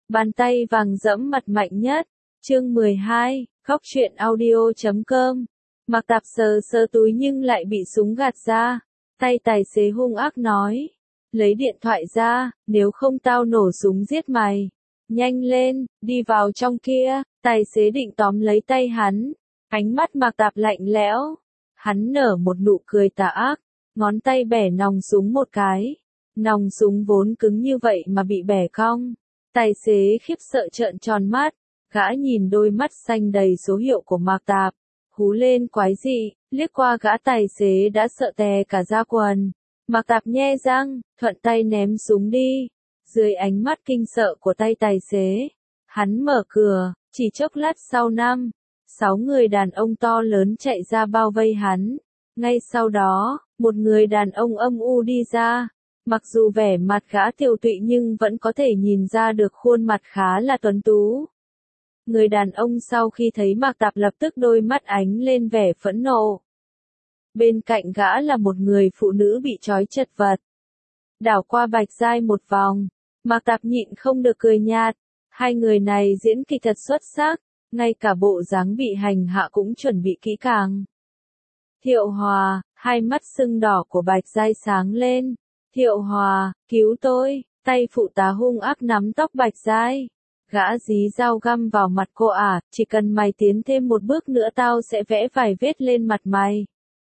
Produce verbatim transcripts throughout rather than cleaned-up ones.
Bàn tay vàng dẫm mặt mạnh nhất. Chương mười hai, khóc chuyện audio chấm com. Mạc Tạp sờ sờ túi nhưng lại bị súng gạt ra. Tay tài xế hung ác nói. Lấy điện thoại ra, nếu không tao nổ súng giết mày. Nhanh lên, đi vào trong kia. Tài xế định tóm lấy tay hắn. Ánh mắt Mạc Tạp lạnh lẽo. Hắn nở một nụ cười tà ác. Ngón tay bẻ nòng súng một cái. Nòng súng vốn cứng như vậy mà bị bẻ cong. Tài xế khiếp sợ trợn tròn mắt. Gã nhìn đôi mắt xanh đầy số hiệu của Mạc Tạp. Hú lên quái dị, liếc qua gã tài xế đã sợ tè cả da quần. Mạc Tạp nhe răng, thuận tay ném súng đi. Dưới ánh mắt kinh sợ của tay tài xế, hắn mở cửa, chỉ chốc lát sau năm, sáu người đàn ông to lớn chạy ra bao vây hắn. Ngay sau đó, một người đàn ông âm u đi ra. Mặc dù vẻ mặt gã tiều tụy nhưng vẫn có thể nhìn ra được khuôn mặt khá là tuấn tú. Người đàn ông sau khi thấy Mạc Tạp lập tức đôi mắt ánh lên vẻ phẫn nộ. Bên cạnh gã là một người phụ nữ bị trói chật vật. Đảo qua Bạch Giai một vòng, Mạc Tạp nhịn không được cười nhạt. Hai người này diễn kịch thật xuất sắc, ngay cả bộ dáng bị hành hạ cũng chuẩn bị kỹ càng. Thiệu Hòa, hai mắt sưng đỏ của Bạch Giai sáng lên. Thiệu Hòa, cứu tôi, tay phụ tá hung ác nắm tóc Bạch Giai. Gã dí dao găm vào mặt cô à, chỉ cần mày tiến thêm một bước nữa tao sẽ vẽ vài vết lên mặt mày.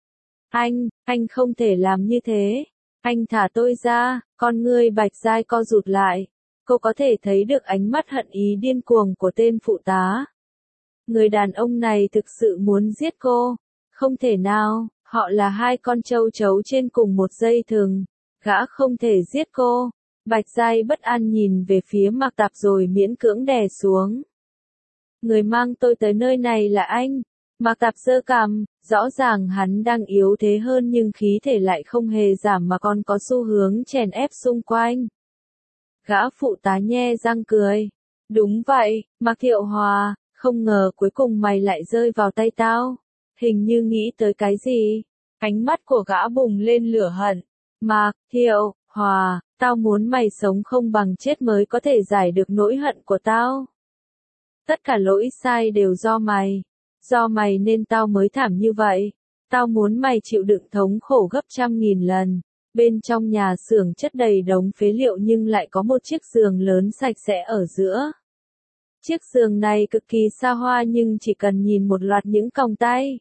Anh, anh không thể làm như thế. Anh thả tôi ra, con ngươi Bạch Giai co rụt lại. Cô có thể thấy được ánh mắt hận ý điên cuồng của tên phụ tá. Người đàn ông này thực sự muốn giết cô. Không thể nào, họ là hai con trâu trấu trên cùng một dây thừng. Gã không thể giết cô. Bạch Giai bất an nhìn về phía Mạc Tạp rồi miễn cưỡng đè xuống. Người mang tôi tới nơi này là anh. Mạc Tạp giơ cằm, rõ ràng hắn đang yếu thế hơn nhưng khí thể lại không hề giảm mà còn có xu hướng chèn ép xung quanh. Gã phụ tá nhe răng cười. Đúng vậy, Mạc Thiệu Hòa, không ngờ cuối cùng mày lại rơi vào tay tao. Hình như nghĩ tới cái gì. Ánh mắt của gã bùng lên lửa hận. Mạc Thiệu Hòa, tao muốn mày sống không bằng chết mới có thể giải được nỗi hận của tao. Tất cả lỗi sai đều do mày. Do mày nên tao mới thảm như vậy. Tao muốn mày chịu đựng thống khổ gấp trăm nghìn lần. Bên trong nhà xưởng chất đầy đống phế liệu nhưng lại có một chiếc giường lớn sạch sẽ ở giữa. Chiếc giường này cực kỳ xa hoa nhưng chỉ cần nhìn một loạt những còng tay.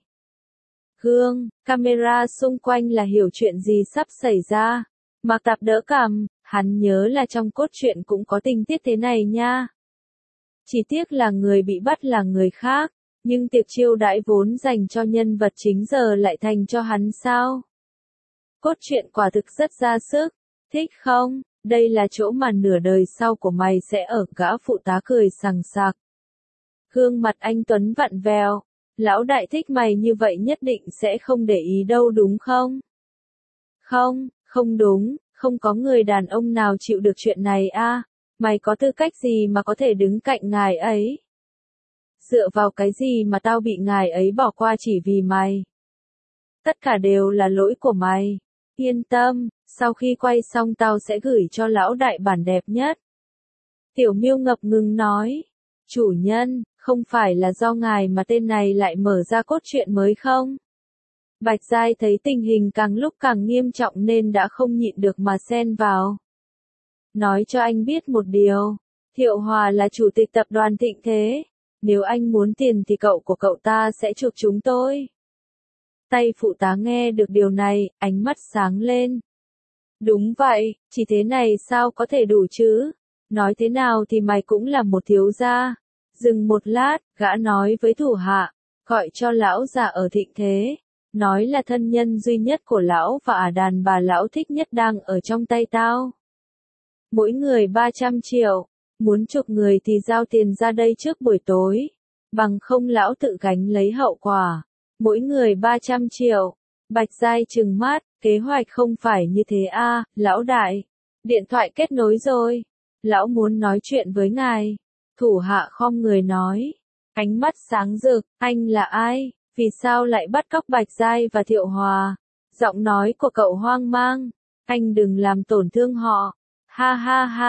Gương, camera xung quanh là hiểu chuyện gì sắp xảy ra. Mạc Tạp đỡ cằm, hắn nhớ là trong cốt truyện cũng có tình tiết thế này nha. Chỉ tiếc là người bị bắt là người khác, nhưng tiệc chiêu đãi vốn dành cho nhân vật chính giờ lại thành cho hắn sao? Cốt truyện quả thực rất ra sức, thích không? Đây là chỗ mà nửa đời sau của mày sẽ ở. Gã phụ tá cười sằng sặc. Gương mặt anh Tuấn vặn vẹo. Lão đại thích mày như vậy nhất định sẽ không để ý đâu đúng không? Không, không đúng, không có người đàn ông nào chịu được chuyện này a. À, mày có tư cách gì mà có thể đứng cạnh ngài ấy? Dựa vào cái gì mà tao bị ngài ấy bỏ qua chỉ vì mày? Tất cả đều là lỗi của mày. Yên tâm, sau khi quay xong tao sẽ gửi cho lão đại bản đẹp nhất. Tiểu Miêu ngập ngừng nói. Chủ nhân, không phải là do ngài mà tên này lại mở ra cốt truyện mới không? Bạch Giai thấy tình hình càng lúc càng nghiêm trọng nên đã không nhịn được mà xen vào. Nói cho anh biết một điều. Thiệu Hòa là chủ tịch tập đoàn Thịnh Thế. Nếu anh muốn tiền thì cậu của cậu ta sẽ chuộc chúng tôi. Tay phụ tá nghe được điều này, ánh mắt sáng lên. Đúng vậy, chỉ thế này sao có thể đủ chứ? Nói thế nào thì mày cũng là một thiếu gia. Dừng một lát, gã nói với thủ hạ, gọi cho lão già ở Thịnh Thế. Nói là thân nhân duy nhất của lão và đàn bà lão thích nhất đang ở trong tay tao. Mỗi người ba trăm triệu. Muốn chuộc người thì giao tiền ra đây trước buổi tối. Bằng không lão tự gánh lấy hậu quả. Mỗi người ba trăm triệu. Bạch Giai trừng mắt, kế hoạch không phải như thế a, à, lão đại. Điện thoại kết nối rồi. Lão muốn nói chuyện với ngài. Thủ hạ khom người nói. Ánh mắt sáng rực, anh là ai? Vì sao lại bắt cóc Bạch Giai và Thiệu Hòa? Giọng nói của cậu hoang mang. Anh đừng làm tổn thương họ. Ha ha ha,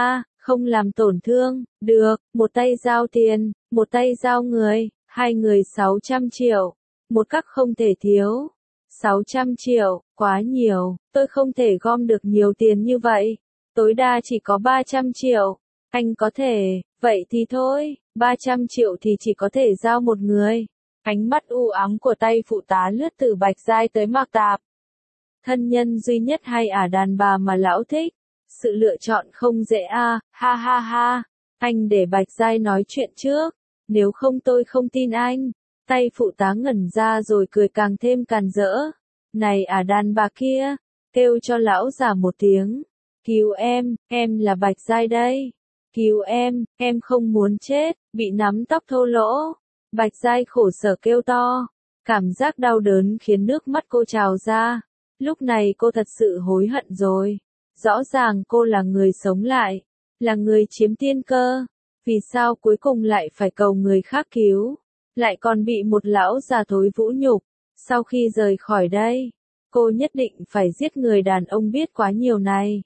không làm tổn thương, được, một tay giao tiền, một tay giao người, hai người sáu trăm triệu, một các không thể thiếu. sáu trăm triệu, quá nhiều, tôi không thể gom được nhiều tiền như vậy, tối đa chỉ có ba trăm triệu, anh có thể, vậy thì thôi, ba trăm triệu thì chỉ có thể giao một người. Ánh mắt u ám của tay phụ tá lướt từ Bạch Giai tới Mạc Tạp. Thân nhân duy nhất hay ả đàn bà mà lão thích, sự lựa chọn không dễ a, ha ha ha, anh để Bạch Giai nói chuyện trước, nếu không tôi không tin anh. Tay phụ tá ngẩn ra rồi cười càng thêm càn rỡ. Này ả đàn bà kia, kêu cho lão già một tiếng. Cứu em, em là Bạch Giai đây. Cứu em, em không muốn chết, bị nắm tóc thô lỗ. Bạch Giai khổ sở kêu to. Cảm giác đau đớn khiến nước mắt cô trào ra. Lúc này cô thật sự hối hận rồi. Rõ ràng cô là người sống lại, là người chiếm tiên cơ. Vì sao cuối cùng lại phải cầu người khác cứu? Lại còn bị một lão già thối vũ nhục. Sau khi rời khỏi đây, cô nhất định phải giết người đàn ông biết quá nhiều này.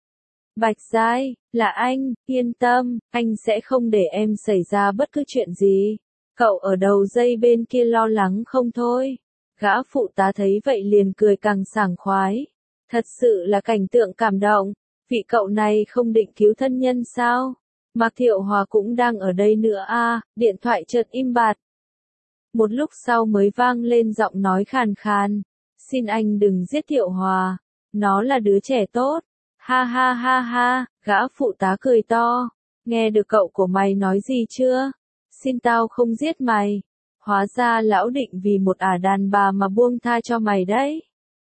Bạch Giai, là anh, yên tâm, anh sẽ không để em xảy ra bất cứ chuyện gì. Cậu ở đầu dây bên kia lo lắng không thôi. Gã phụ tá thấy vậy liền cười càng sảng khoái. Thật sự là cảnh tượng cảm động. Vị cậu này không định cứu thân nhân sao? Mạc Thiệu Hòa cũng đang ở đây nữa a. Điện thoại chợt im bặt. Một lúc sau mới vang lên giọng nói khàn khàn. Xin anh đừng giết Thiệu Hòa. Nó là đứa trẻ tốt. Ha ha ha ha, gã phụ tá cười to. Nghe được cậu của mày nói gì chưa? Xin tao không giết mày. Hóa ra lão định vì một ả đàn bà mà buông tha cho mày đấy.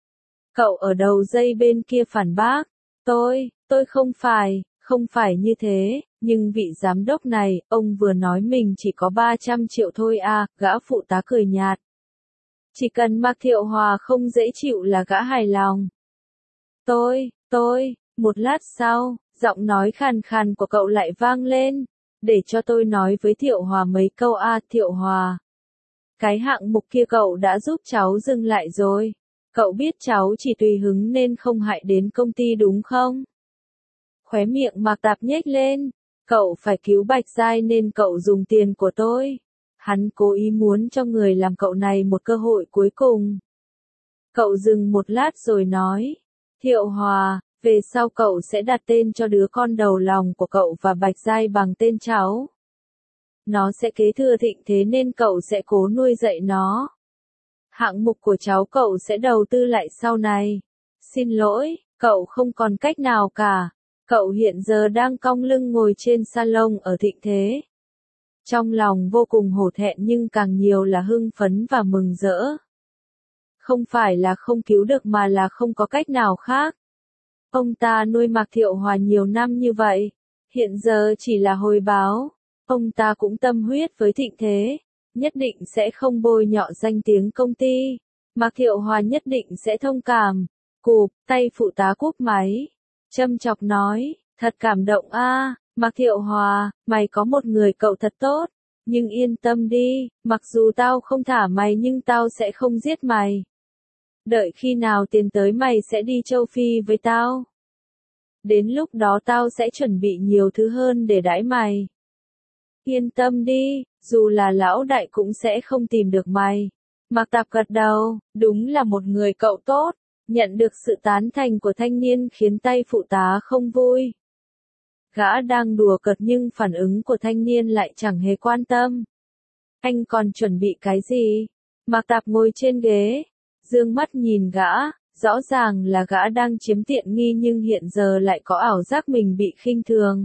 Cậu ở đầu dây bên kia phản bác. Tôi, tôi không phải, không phải như thế, nhưng vị giám đốc này, ông vừa nói mình chỉ có ba trăm triệu thôi à, gã phụ tá cười nhạt. Chỉ cần Mạc Thiệu Hòa không dễ chịu là gã hài lòng. Tôi, tôi, một lát sau, giọng nói khàn khàn của cậu lại vang lên. Để cho tôi nói với Thiệu Hòa mấy câu a à, Thiệu Hòa. Cái hạng mục kia cậu đã giúp cháu dừng lại rồi. Cậu biết cháu chỉ tùy hứng nên không hại đến công ty đúng không? Khóe miệng Mạc Tạp nhếch lên. Cậu phải cứu Bạch Giai nên cậu dùng tiền của tôi. Hắn cố ý muốn cho người làm cậu này một cơ hội cuối cùng. Cậu dừng một lát rồi nói. Thiệu Hòa, về sau cậu sẽ đặt tên cho đứa con đầu lòng của cậu và Bạch Giai bằng tên cháu. Nó sẽ kế thừa thịnh thế nên cậu sẽ cố nuôi dạy nó. Hạng mục của cháu cậu sẽ đầu tư lại sau này. Xin lỗi, cậu không còn cách nào cả. Cậu hiện giờ đang cong lưng ngồi trên salon ở thịnh thế. Trong lòng vô cùng hổ thẹn nhưng càng nhiều là hưng phấn và mừng rỡ. Không phải là không cứu được mà là không có cách nào khác. Ông ta nuôi Mạc Thiệu Hòa nhiều năm như vậy. Hiện giờ chỉ là hồi báo. Ông ta cũng tâm huyết với thịnh thế. Nhất định sẽ không bôi nhọ danh tiếng công ty. Mạc Thiệu Hòa nhất định sẽ thông cảm. Cụp, tay phụ tá cúp máy. Châm chọc nói, thật cảm động a, Mạc Thiệu Hòa, mày có một người cậu thật tốt. Nhưng yên tâm đi, mặc dù tao không thả mày nhưng tao sẽ không giết mày. Đợi khi nào tiền tới mày sẽ đi châu Phi với tao. Đến lúc đó tao sẽ chuẩn bị nhiều thứ hơn để đãi mày. Yên tâm đi, dù là lão đại cũng sẽ không tìm được mày. Mạc Tạp gật đầu, đúng là một người cậu tốt. Nhận được sự tán thành của thanh niên khiến tay phụ tá không vui. Gã đang đùa cợt nhưng phản ứng của thanh niên lại chẳng hề quan tâm. Anh còn chuẩn bị cái gì? Mạc Tạp ngồi trên ghế, dương mắt nhìn gã, rõ ràng là gã đang chiếm tiện nghi nhưng hiện giờ lại có ảo giác mình bị khinh thường.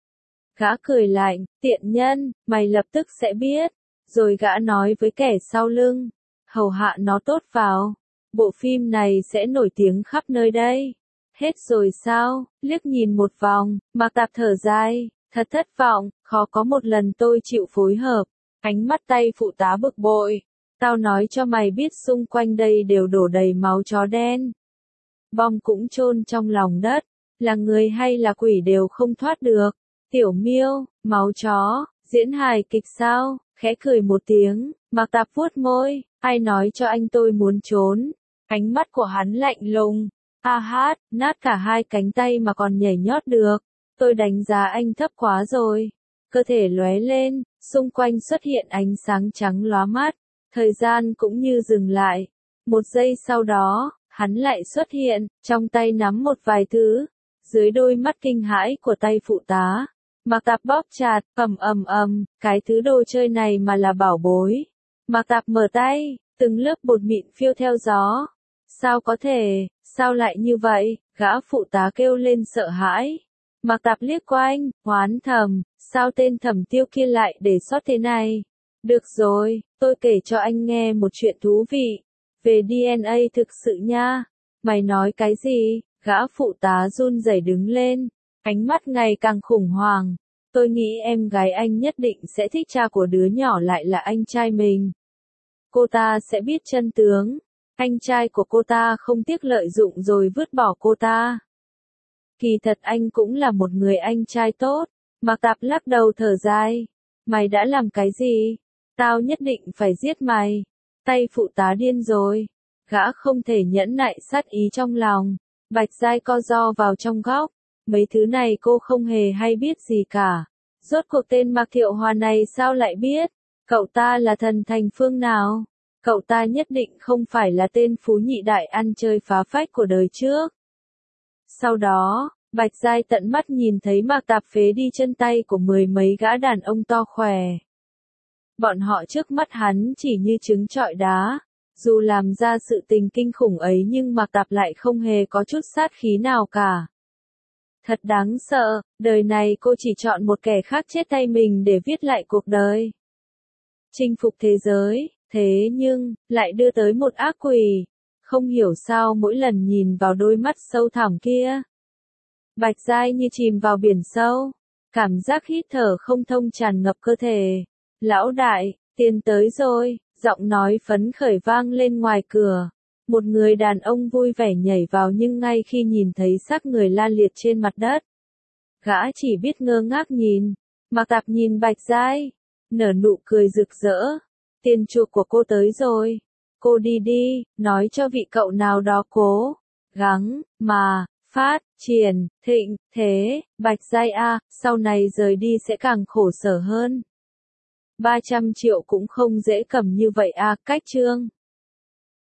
Gã cười lạnh, tiện nhân, mày lập tức sẽ biết. Rồi gã nói với kẻ sau lưng, hầu hạ nó tốt vào. Bộ phim này sẽ nổi tiếng khắp nơi đây. Hết rồi sao? Liếc nhìn một vòng, Mạc Tạp thở dài, thật thất vọng, khó có một lần tôi chịu phối hợp. Ánh mắt tay phụ tá bực bội. Tao nói cho mày biết xung quanh đây đều đổ đầy máu chó đen. Bom cũng chôn trong lòng đất, là người hay là quỷ đều không thoát được. Tiểu Miêu, máu chó, diễn hài kịch sao? Khẽ cười một tiếng, Mạc Tạp vuốt môi, ai nói cho anh tôi muốn trốn. Ánh mắt của hắn lạnh lùng, a hát, nát cả hai cánh tay mà còn nhảy nhót được. Tôi đánh giá anh thấp quá rồi. Cơ thể lóe lên, xung quanh xuất hiện ánh sáng trắng lóa mắt. Thời gian cũng như dừng lại. Một giây sau đó, hắn lại xuất hiện, trong tay nắm một vài thứ. Dưới đôi mắt kinh hãi của tay phụ tá, Mạc Tạp bóp chặt, ầm ầm ầm, cái thứ đồ chơi này mà là bảo bối. Mạc Tạp mở tay, từng lớp bột mịn phiêu theo gió. Sao có thể, sao lại như vậy, gã phụ tá kêu lên sợ hãi. Mạc Tạp liếc qua anh, oán thầm, sao tên Thẩm Tiêu kia lại để sót thế này. Được rồi, tôi kể cho anh nghe một chuyện thú vị. Về đê en a thực sự nha. Mày nói cái gì? Gã phụ tá run rẩy đứng lên, ánh mắt ngày càng khủng hoảng. Tôi nghĩ em gái anh nhất định sẽ thích, cha của đứa nhỏ lại là anh trai mình. Cô ta sẽ biết chân tướng. Anh trai của cô ta không tiếc lợi dụng rồi vứt bỏ cô ta. Kỳ thật anh cũng là một người anh trai tốt. Mạc Tạp lắc đầu thở dài. Mày đã làm cái gì? Tao nhất định phải giết mày. Tay phụ tá điên rồi. Gã không thể nhẫn nại sát ý trong lòng. Bạch Giai co ro vào trong góc. Mấy thứ này cô không hề hay biết gì cả. Rốt cuộc tên Mạc Thiệu Hòa này sao lại biết? Cậu ta là thần thành phương nào? Cậu ta nhất định không phải là tên phú nhị đại ăn chơi phá phách của đời trước. Sau đó, Bạch Giai tận mắt nhìn thấy Mạc Tạp phế đi chân tay của mười mấy gã đàn ông to khỏe. Bọn họ trước mắt hắn chỉ như trứng trọi đá. Dù làm ra sự tình kinh khủng ấy nhưng Mạc Tạp lại không hề có chút sát khí nào cả. Thật đáng sợ, đời này cô chỉ chọn một kẻ khác chết tay mình để viết lại cuộc đời. Chinh phục thế giới, thế nhưng, lại đưa tới một ác quỷ. Không hiểu sao mỗi lần nhìn vào đôi mắt sâu thẳm kia. Bạch Giai như chìm vào biển sâu. Cảm giác hít thở không thông tràn ngập cơ thể. Lão đại, tiền tới rồi. Giọng nói phấn khởi vang lên ngoài cửa. Một người đàn ông vui vẻ nhảy vào nhưng ngay khi nhìn thấy xác người la liệt trên mặt đất. Gã chỉ biết ngơ ngác nhìn. Mạc Tạp nhìn Bạch Giai. Nở nụ cười rực rỡ. Tiền chuộc của cô tới rồi. Cô đi đi, nói cho vị cậu nào đó cố. Gắng, mà, phát, triển, thịnh, thế, Bạch Giai a, sau này rời đi sẽ càng khổ sở hơn. ba trăm triệu cũng không dễ cầm như vậy a, cách chương.